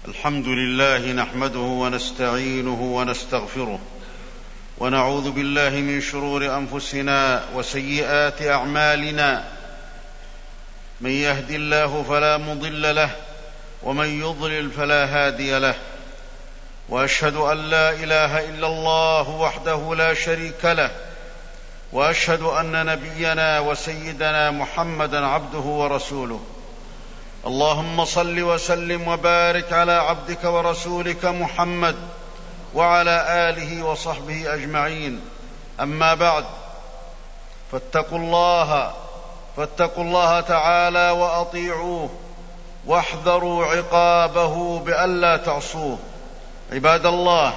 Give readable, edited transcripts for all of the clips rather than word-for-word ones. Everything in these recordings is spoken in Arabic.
الحمد لله نحمده ونستعينه ونستغفره ونعوذ بالله من شرور أنفسنا وسيئات أعمالنا. من يهد الله فلا مضل له ومن يضلل فلا هادي له، وأشهد أن لا إله إلا الله وحده لا شريك له، وأشهد أن نبينا وسيدنا محمدًا عبده ورسوله. اللهم صل وسلم وبارك على عبدك ورسولك محمد وعلى آله وصحبه أجمعين. أما بعد، فاتقوا الله تعالى وأطيعوه واحذروا عقابه بألا تعصوه. عباد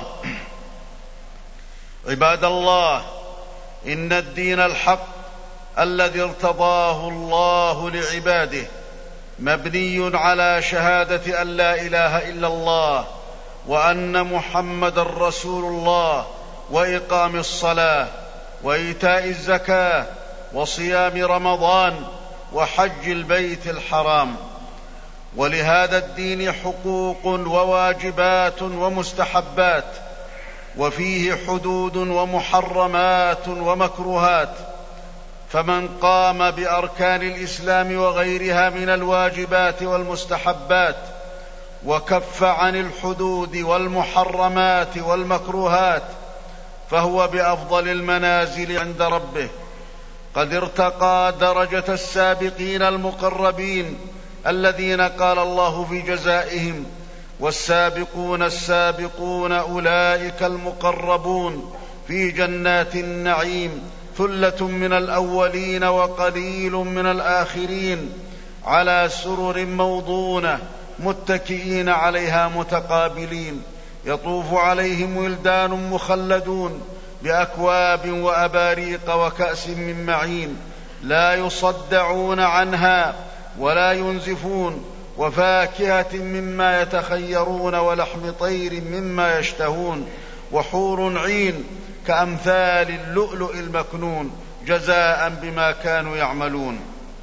الله، إن الدين الحق الذي ارتضاه الله لعباده مبني على شهادة أن لا إله إلا الله وأن محمدًا رسول الله، وإقام الصلاة، وإيتاء الزكاة، وصيام رمضان، وحج البيت الحرام. ولهذا الدين حقوق وواجبات ومستحبات، وفيه حدود ومحرمات ومكروهات. فمن قام بأركان الإسلام وغيرها من الواجبات والمستحبات وكف عن الحدود والمحرمات والمكروهات فهو بأفضل المنازل عند ربه، قد ارتقى درجة السابقين المقربين الذين قال الله في جزائهم: والسابقون السابقون أولئك المقربون في جنات النعيم ثلة من الأولين وقليل من الآخرين، على سرر موضونة متكئين عليها متقابلين، يطوف عليهم ولدان مخلدون بأكواب وأباريق وكأس من معين، لا يصدعون عنها ولا ينزفون، وفاكهة مما يتخيرون، ولحم طير مما يشتهون، وحور عين كأمثال اللؤلؤ المكنون، جزاء بما كانوا يعملون.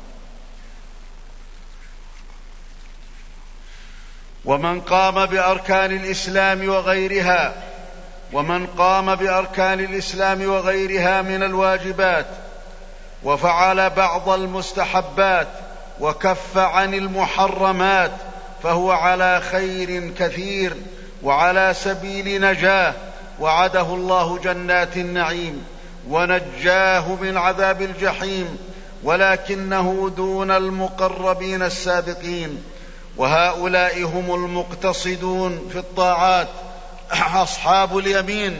ومن قام بأركان الإسلام وغيرها من الواجبات وفعل بعض المستحبات وكف عن المحرمات فهو على خير كثير وعلى سبيل نجاة، وعده الله جنات النعيم ونجاه من عذاب الجحيم، ولكنه دون المقربين السابقين، وهؤلاء هم المقتصدون في الطاعات أصحاب اليمين.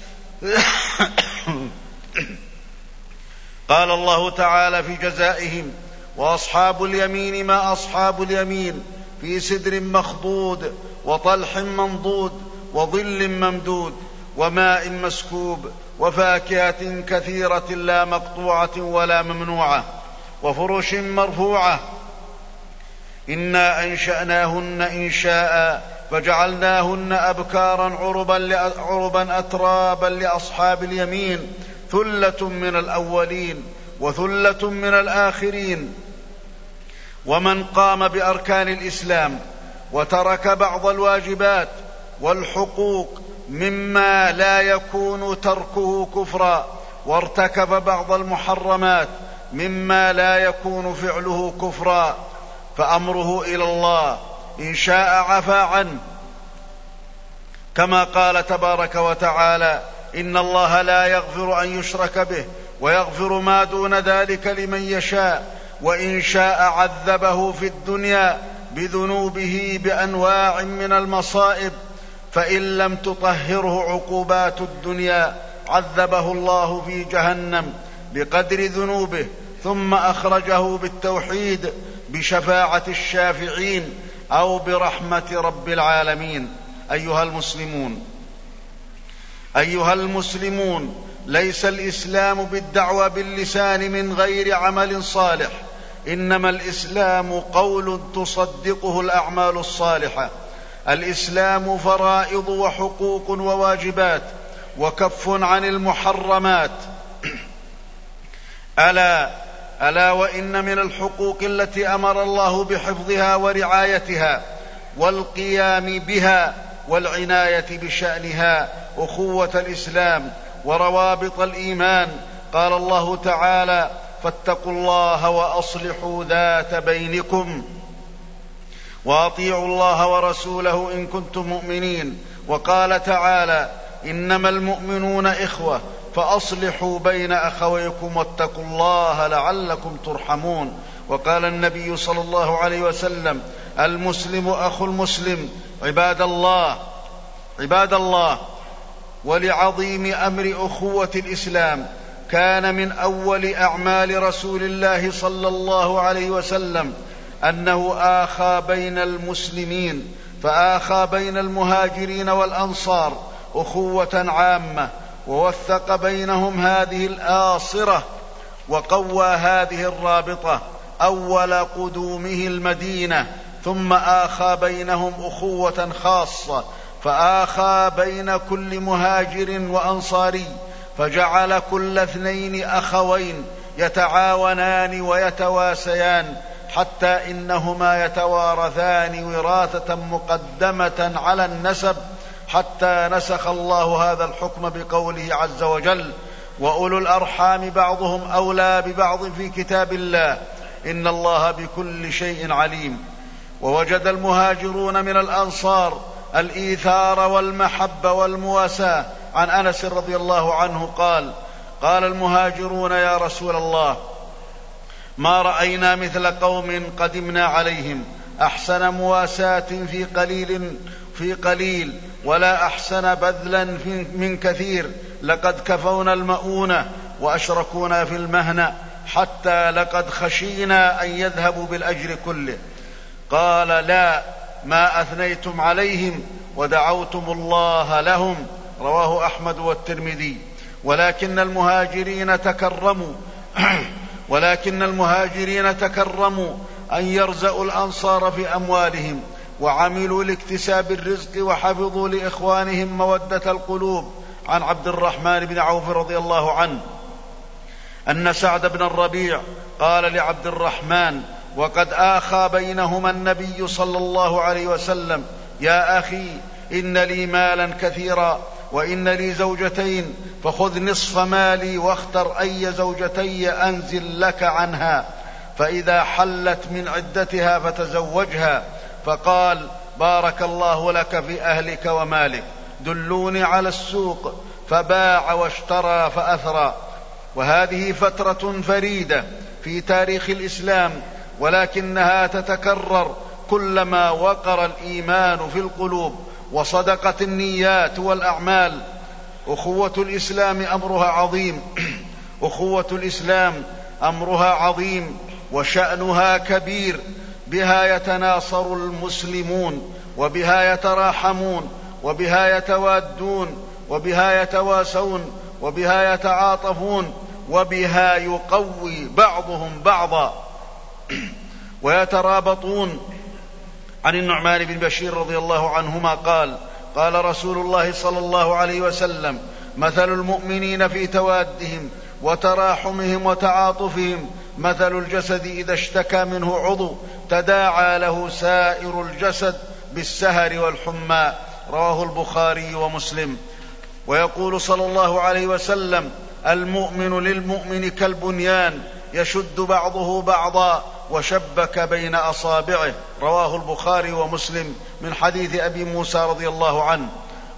قال الله تعالى في جزائهم: وأصحاب اليمين ما أصحاب اليمين، في سدر مخضود وطلح منضود وظل ممدود وماء مسكوب وفاكهة كثيرة لا مقطوعة ولا ممنوعة وفرش مرفوعة. إنا أنشأناهن إنشاء فجعلناهن أبكارا عربا أترابا لأصحاب اليمين، ثلة من الأولين وثلة من الآخرين. ومن قام بأركان الإسلام وترك بعض الواجبات والحقوق مما لا يكون تركه كفرا، وارتكب بعض المحرمات مما لا يكون فعله كفرا، فأمره إلى الله، إن شاء عفا عنه، كما قال تبارك وتعالى: إن الله لا يغفر أن يشرك به ويغفر ما دون ذلك لمن يشاء، وإن شاء عذبه في الدنيا بذنوبه بأنواع من المصائب، فإن لم تطهره عقوبات الدنيا عذبه الله في جهنم بقدر ذنوبه، ثم أخرجه بالتوحيد بشفاعة الشافعين أو برحمة رب العالمين. أيها المسلمون، ليس الإسلام بالدعوى باللسان من غير عمل صالح، إنما الإسلام قول تصدقه الأعمال الصالحة. الإسلام فرائض وحقوق وواجبات وكف عن المحرمات. ألا وإن من الحقوق التي أمر الله بحفظها ورعايتها والقيام بها والعناية بشأنها أخوة الإسلام وروابط الإيمان. قال الله تعالى: فاتقوا الله وأصلحوا ذات بينكم وأطيعوا الله ورسوله إن كنتم مؤمنين. وقال تعالى: إنما المؤمنون إخوة فأصلحوا بين أخويكم واتقوا الله لعلكم ترحمون. وقال النبي صلى الله عليه وسلم: المسلم أخو المسلم. عباد الله، ولعظيم أمر أخوة الإسلام كان من أول أعمال رسول الله صلى الله عليه وسلم أنه آخى بين المسلمين، فآخى بين المهاجرين والأنصار أخوة عامة، ووثق بينهم هذه الآصرة، وقوى هذه الرابطة أول قدومه المدينة، ثم آخى بينهم أخوة خاصة، فآخى بين كل مهاجر وأنصاري، فجعل كل اثنين أخوين يتعاونان ويتواسيان، حتى إنهما يتوارثان وراثة مقدمة على النسب، حتى نسخ الله هذا الحكم بقوله عز وجل: وأولو الأرحام بعضهم أولى ببعض في كتاب الله إن الله بكل شيء عليم. ووجد المهاجرون من الأنصار الإيثار والمحبة والمواساة. عن أنس رضي الله عنه قال المهاجرون: يا رسول الله، ما رأينا مثل قوم قدمنا عليهم أحسن مواساة في قليل ولا أحسن بذلا من كثير، لقد كفونا المؤونة وأشركونا في المهنة، حتى لقد خشينا أن يذهبوا بالأجر كله. قال: لا، ما أثنيتم عليهم ودعوتم الله لهم. رواه أحمد والترمذي. ولكن المهاجرين تكرموا أن يرزقوا الأنصار في أموالهم، وعملوا لاكتساب الرزق، وحفظوا لإخوانهم مودة القلوب. عن عبد الرحمن بن عوف رضي الله عنه أن سعد بن الربيع قال لعبد الرحمن وقد آخى بينهما النبي صلى الله عليه وسلم: يا أخي، إن لي مالا كثيرا وإن لي زوجتين، فخذ نصف مالي واختر أي زوجتي أنزل لك عنها، فإذا حلت من عدتها فتزوجها. فقال: بارك الله لك في أهلك ومالك، دلوني على السوق. فباع واشترى فأثرى. وهذه فترة فريدة في تاريخ الإسلام، ولكنها تتكرر كلما وقر الإيمان في القلوب وصدقت النيات والأعمال. أخوة الإسلام أمرها عظيم وشأنها كبير، بها يتناصر المسلمون، وبها يتراحمون، وبها يتوادون، وبها يتواسون، وبها يتعاطفون، وبها يقوي بعضهم بعضا ويترابطون. عن النعمان بن بشير رضي الله عنهما قال رسول الله صلى الله عليه وسلم: مثل المؤمنين في توادهم وتراحمهم وتعاطفهم مثل الجسد إذا اشتكى منه عضو تداعى له سائر الجسد بالسهر والحمى. رواه البخاري ومسلم. ويقول صلى الله عليه وسلم: المؤمن للمؤمن كالبنيان يشد بعضه بعضا وشبك بين أصابعه. رواه البخاري ومسلم من حديث أبي موسى رضي الله عنه.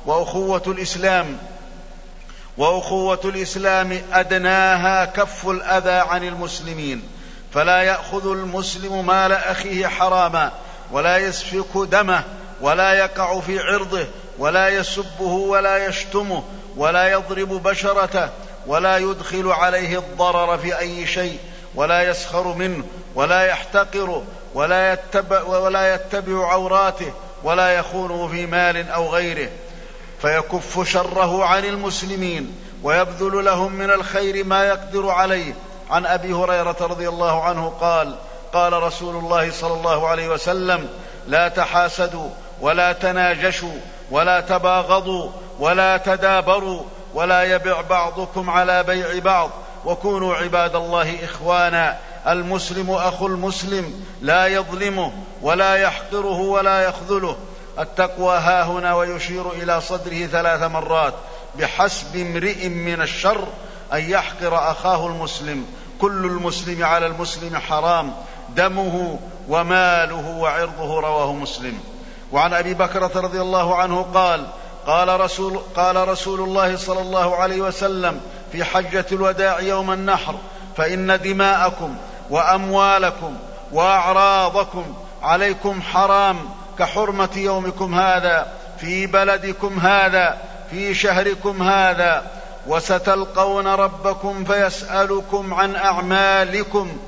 وأخوة الإسلام أدناها كف الأذى عن المسلمين، فلا يأخذ المسلم مال أخيه حراما، ولا يسفك دمه، ولا يقع في عرضه، ولا يسبه ولا يشتمه، ولا يضرب بشرته، ولا يدخل عليه الضرر في أي شيء، ولا يسخر منه، ولا يحتقره، ولا يتبع عوراته، ولا يخونه في مال أو غيره، فيكف شره عن المسلمين ويبذل لهم من الخير ما يقدر عليه. عن أبي هريرة رضي الله عنه قال رسول الله صلى الله عليه وسلم: لا تحاسدوا ولا تناجشوا ولا تباغضوا ولا تدابروا، ولا يبع بعضكم على بيع بعض، وكونوا عباد الله إخوانا، المسلم أخو المسلم لا يظلمه ولا يحقره ولا يخذله. التقوى هاهنا، ويشير إلى صدره 3 مرات: بحسب امرئ من الشر أن يحقر أخاه المسلم، كل المسلم على المسلم حرام، دمه وماله وعرضه. رواه مسلم. وعن أبي بكرة رضي الله عنه قال رسول الله صلى الله عليه وسلم في حجة الوداع يوم النحر: فإن دماءكم وأموالكم وأعراضكم عليكم حرام كحرمة يومكم هذا في بلدكم هذا في شهركم هذا، وستلقون ربكم فيسألكم عن أعمالكم،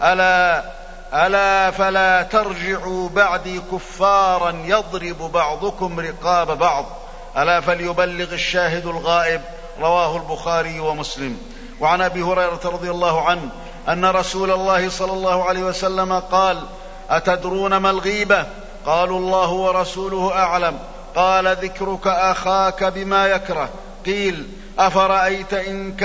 ألا فلا ترجعوا بعدي كفارا يضرب بعضكم رقاب بعض، ألا فليبلغ الشاهد الغائب. رواه البخاري ومسلم. وعن أبي هريرة رضي الله عنه أن رسول الله صلى الله عليه وسلم قال: أتدرون ما الغيبة؟ قالوا: الله ورسوله أعلم. قال: ذكرك أخاك بما يكره. قيل: أفرأيت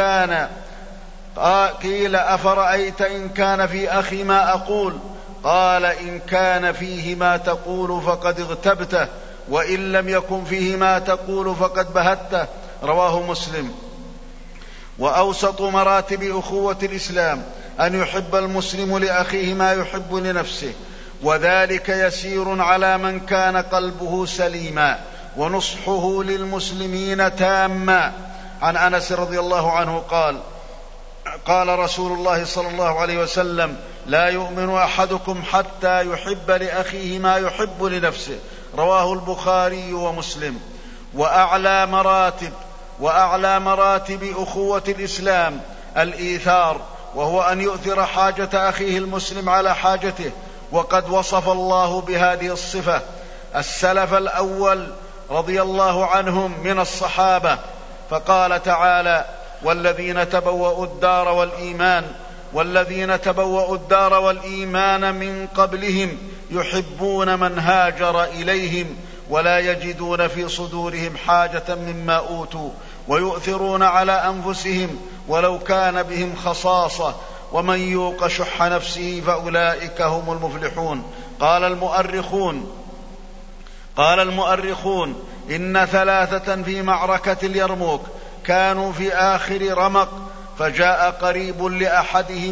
إن كان في أخي ما أقول؟ قال: إن كان فيه ما تقول فقد اغتبته، وإن لم يكن فيه ما تقول فقد بهته. رواه مسلم. وأوسط مراتب أخوة الإسلام أن يحب المسلم لأخيه ما يحب لنفسه، وذلك يسير على من كان قلبه سليما ونصحه للمسلمين تاما. عن أنس رضي الله عنه قال رسول الله صلى الله عليه وسلم: لا يؤمن أحدكم حتى يحب لأخيه ما يحب لنفسه. رواه البخاري ومسلم. وأعلى مراتب أخوة الإسلام الإيثار، وهو أن يؤثر حاجة أخيه المسلم على حاجته، وقد وصف الله بهذه الصفة السلف الأول رضي الله عنهم من الصحابة، فقال تعالى: والذين تبوأوا الدار والإيمان من قبلهم يحبون من هاجر إليهم ولا يجدون في صدورهم حاجة مما أوتوا ويؤثرون على أنفسهم ولو كان بهم خصاصة ومن يوق شح نفسه فأولئك هم المفلحون. قال المؤرخون: إن 3 في معركة اليرموك كانوا في آخر رمق، فجاء قريب لأحدهم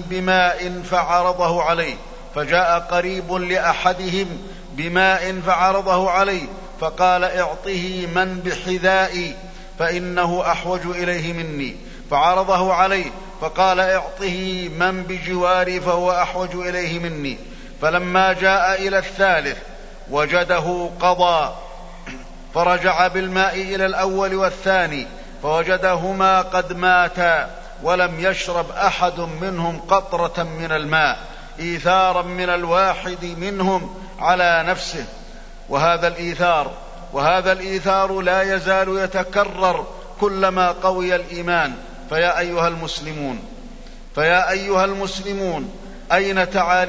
بماء فعرضه عليه فقال: اعطه من بحذائي فإنه أحوج إليه مني، فعرضه عليه فقال: اعطه من بجواري فهو أحوج إليه مني. فلما جاء إلى الثالث وجده قضى، فرجع بالماء إلى الأول والثاني فوجدهما قد ماتا ولم يشرب أحد منهم قطرة من الماء إيثارا من الواحد منهم على نفسه. وهذا الإيثار لا يزال يتكرر كلما قوي الإيمان. فيا أيها المسلمون، أين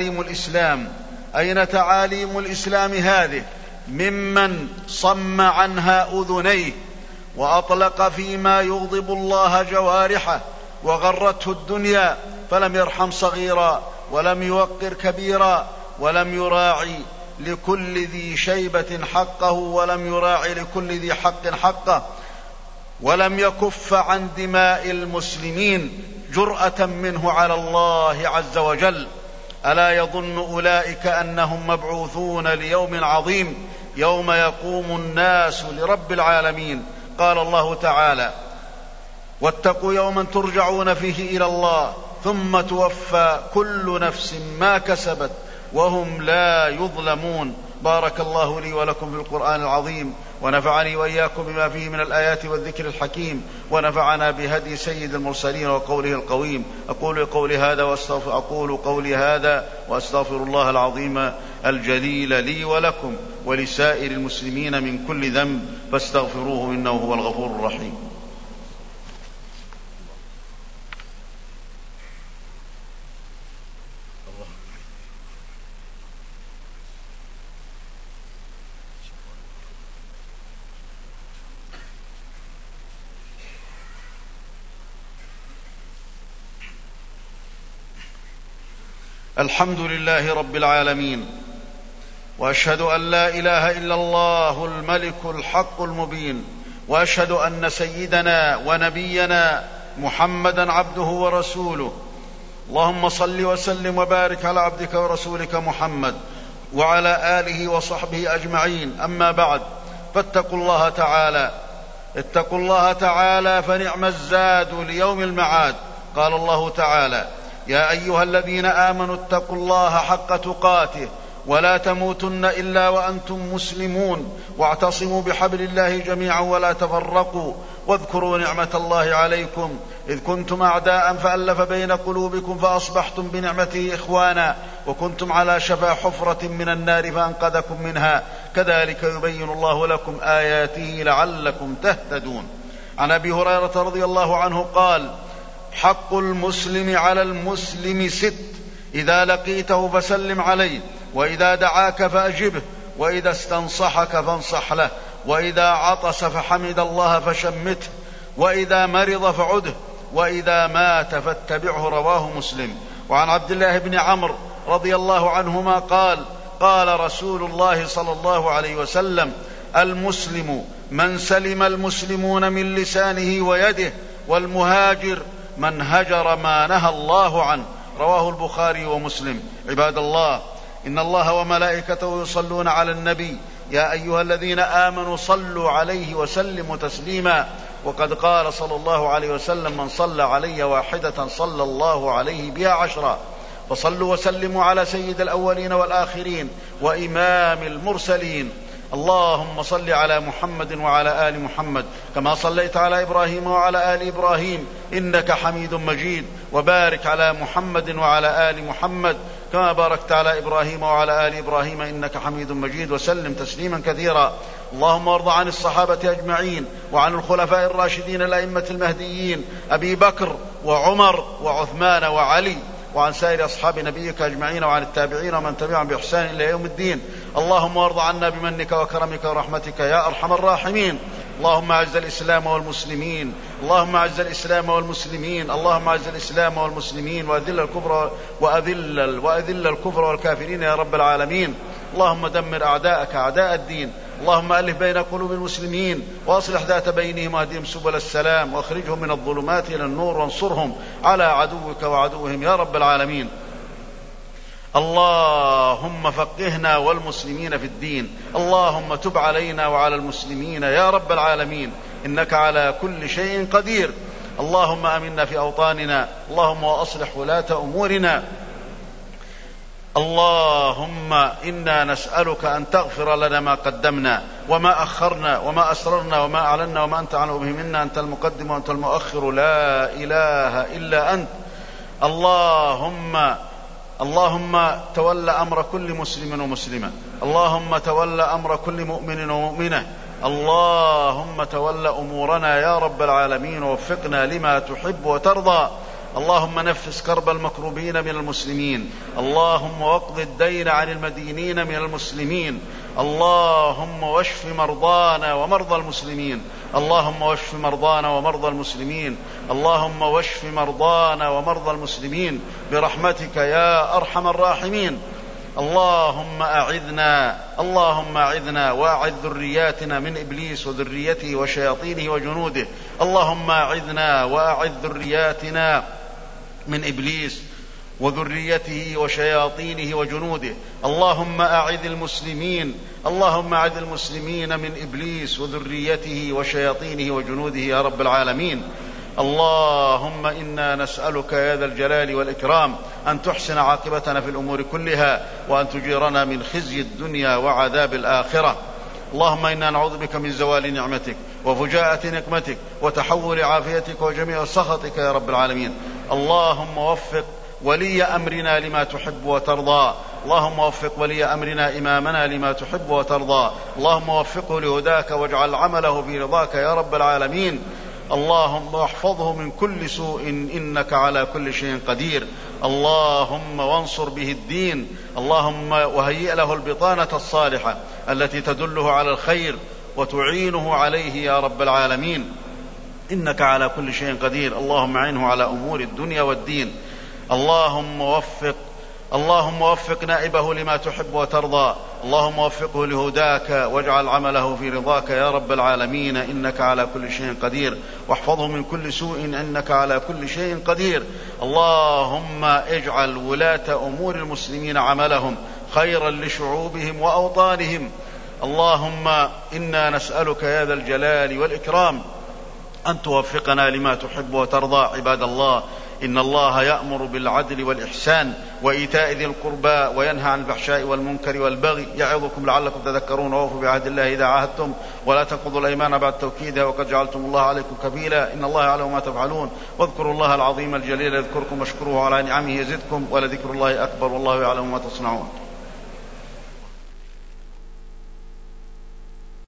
تعاليم الإسلام هذه ممن صم عنها أذنيه وأطلق فيما يغضب الله جوارحه وغرته الدنيا، فلم يرحم صغيرا ولم يوقر كبيرا ولم يراعي لكل ذي شيبة حقه ولم يراعي لكل ذي حق حقه، ولم يكف عن دماء المسلمين جرأة منه على الله عز وجل. ألا يظن أولئك أنهم مبعوثون ليوم عظيم يوم يقوم الناس لرب العالمين؟ قال الله تعالى: واتقوا يوما ترجعون فيه إلى الله ثم توفى كل نفس ما كسبت وهم لا يظلمون. بارك الله لي ولكم في القرآن العظيم، ونفعني وإياكم بما فيه من الآيات والذكر الحكيم، ونفعنا بهدي سيد المرسلين وقوله القويم. أقول قولي هذا وأستغفر الله العظيم الجليل لي ولكم ولسائر المسلمين من كل ذنب فاستغفروه إنه هو الغفور الرحيم. الحمد لله رب العالمين، وأشهد أن لا إله إلا الله الملك الحق المبين، وأشهد أن سيدنا ونبينا محمدا عبده ورسوله. اللهم صل وسلم وبارك على عبدك ورسولك محمد وعلى آله وصحبه أجمعين. أما بعد، فاتقوا الله تعالى، اتقوا الله تعالى فنعم الزاد ليوم المعاد. قال الله تعالى: يا أيها الذين آمنوا اتقوا الله حق تقاته ولا تموتن إلا وأنتم مسلمون، واعتصموا بحبل الله جميعا ولا تفرقوا، واذكروا نعمة الله عليكم إذ كنتم أعداء فألف بين قلوبكم فأصبحتم بنعمته إخوانا، وكنتم على شفا حفرة من النار فأنقذكم منها، كذلك يبين الله لكم آياته لعلكم تهتدون. عن أبي هريرة رضي الله عنه قال: حق المسلم على المسلم 6: إذا لقيته فسلم عليه، وإذا دعاك فأجبه، وإذا استنصحك فانصح له، وإذا عطس فحمد الله فشمته، وإذا مرض فعده، وإذا مات فاتبعه. رواه مسلم. وعن عبد الله بن عمرو رضي الله عنهما قال: قال رسول الله صلى الله عليه وسلم: المسلم من سلم المسلمون من لسانه ويده، والمهاجر من هجر ما نهى الله عنه. رواه البخاري ومسلم. عباد الله، إن الله وملائكته يصلون على النبي، يا أيها الذين آمنوا صلوا عليه وسلموا تسليما. وقد قال صلى الله عليه وسلم: من صلى علي واحدة صلى الله عليه بها 10. فصلوا وسلموا على سيد الأولين والآخرين وإمام المرسلين. اللهم صل على محمد وعلى آل محمد كما صليت على إبراهيم وعلى آل إبراهيم إنك حميد مجيد، وبارك على محمد وعلى آل محمد كما باركت على إبراهيم وعلى آل إبراهيم إنك حميد مجيد، وسلم تسليما كثيرا. اللهم وارض عن الصحابة أجمعين، وعن الخلفاء الراشدين الأئمة المهديين أبي بكر وعمر وعثمان وعلي، وعن سائر أصحاب نبيك أجمعين، وعن التابعين ومن تبعهم بإحسان إلى يوم الدين. اللهم وارض عنا بمنك وكرمك ورحمتك يا أرحم الراحمين. اللهم أعز الإسلام والمسلمين، اللهم أعز الإسلام والمسلمين، اللهم أعز الإسلام والمسلمين، وأذل الكفر والكافرين يا رب العالمين. اللهم دمر أعداءك أعداء الدين، اللهم ألف بين قلوب المسلمين وأصلح ذات بينهم واهدهم سبل السلام، واخرجهم من الظلمات إلى النور، وانصرهم على عدوك وعدوهم يا رب العالمين. اللهم فقهنا والمسلمين في الدين، اللهم تب علينا وعلى المسلمين يا رب العالمين، إنك على كل شيء قدير. اللهم آمنا في أوطاننا، اللهم وأصلح ولاة أمورنا. اللهم إنا نسألك أن تغفر لنا ما قدمنا وما أخرنا وما أسررنا وما أعلنا وما أنت أعلم به منا، أنت المقدم وأنت المؤخر، لا إله إلا أنت. اللهم تول أمر كل مسلم ومسلمة، اللهم تول أمر كل مؤمن ومؤمنة، اللهم تول أمورنا يا رب العالمين، ووفقنا لما تحب وترضى. اللهم نفس كرب المكروبين من المسلمين، اللهم واقض الدين عن المدينين من المسلمين، اللهم واشف مرضانا ومرضى المسلمين، اللهم واشف مرضانا ومرضى المسلمين، اللهم واشف مرضانا ومرضى المسلمين برحمتك يا أرحم الراحمين. اللهم أعذنا وأعذ ذرياتنا من إبليس وذريته وشياطينه وجنوده. اللهم أعذنا وأعذ ذرياتنا من إبليس وذريته وشياطينه وجنوده. اللهم أعذ المسلمين من إبليس وذريته وشياطينه وجنوده يا رب العالمين. اللهم إنا نسألك يا ذا الجلال والإكرام أن تحسن عاقبتنا في الأمور كلها، وأن تجيرنا من خزي الدنيا وعذاب الآخرة. اللهم إنا نعوذ بك من زوال نعمتك وفجاءة نقمتك وتحول عافيتك وجميع سخطك يا رب العالمين. اللهم وفق ولي أمرنا لما تحب وترضى، اللهم وفق ولي أمرنا إمامنا لما تحب وترضى، اللهم وفقه لهداك واجعل عمله في رضاك يا رب العالمين. اللهم واحفظه من كل سوء إنك على كل شيء قدير. اللهم وانصر به الدين، اللهم وهيئ له البطانة الصالحة التي تدله على الخير وتعينه عليه يا رب العالمين، إنك على كل شيء قدير. اللهم أعنه على أمور الدنيا والدين. اللهم وفق اللهم وفق نائبه لما تحب وترضى، اللهم وفقه لهداك واجعل عمله في رضاك يا رب العالمين، إنك على كل شيء قدير، واحفظه من كل سوء إنك على كل شيء قدير. اللهم اجعل ولاة أمور المسلمين عملهم خيرا لشعوبهم وأوطانهم. اللهم إنا نسألك يا ذا الجلال والإكرام أن توفقنا لما تحب وترضى. عباد الله، إن الله يأمر بالعدل والإحسان وإيتاء ذي القربى وينهى عن الفحشاء والمنكر والبغي يعظكم لعلكم تذكرون. وأوفوا بعهد الله إذا عاهدتم ولا تنقضوا الأيمان بعد توكيدها وقد جعلتم الله عليكم كفيلا، إن الله يعلم ما تفعلون. واذكروا الله العظيم الجليل يذكركم واشكروه على نعمه يزدكم ولذكر الله أكبر والله يعلم ما تصنعون.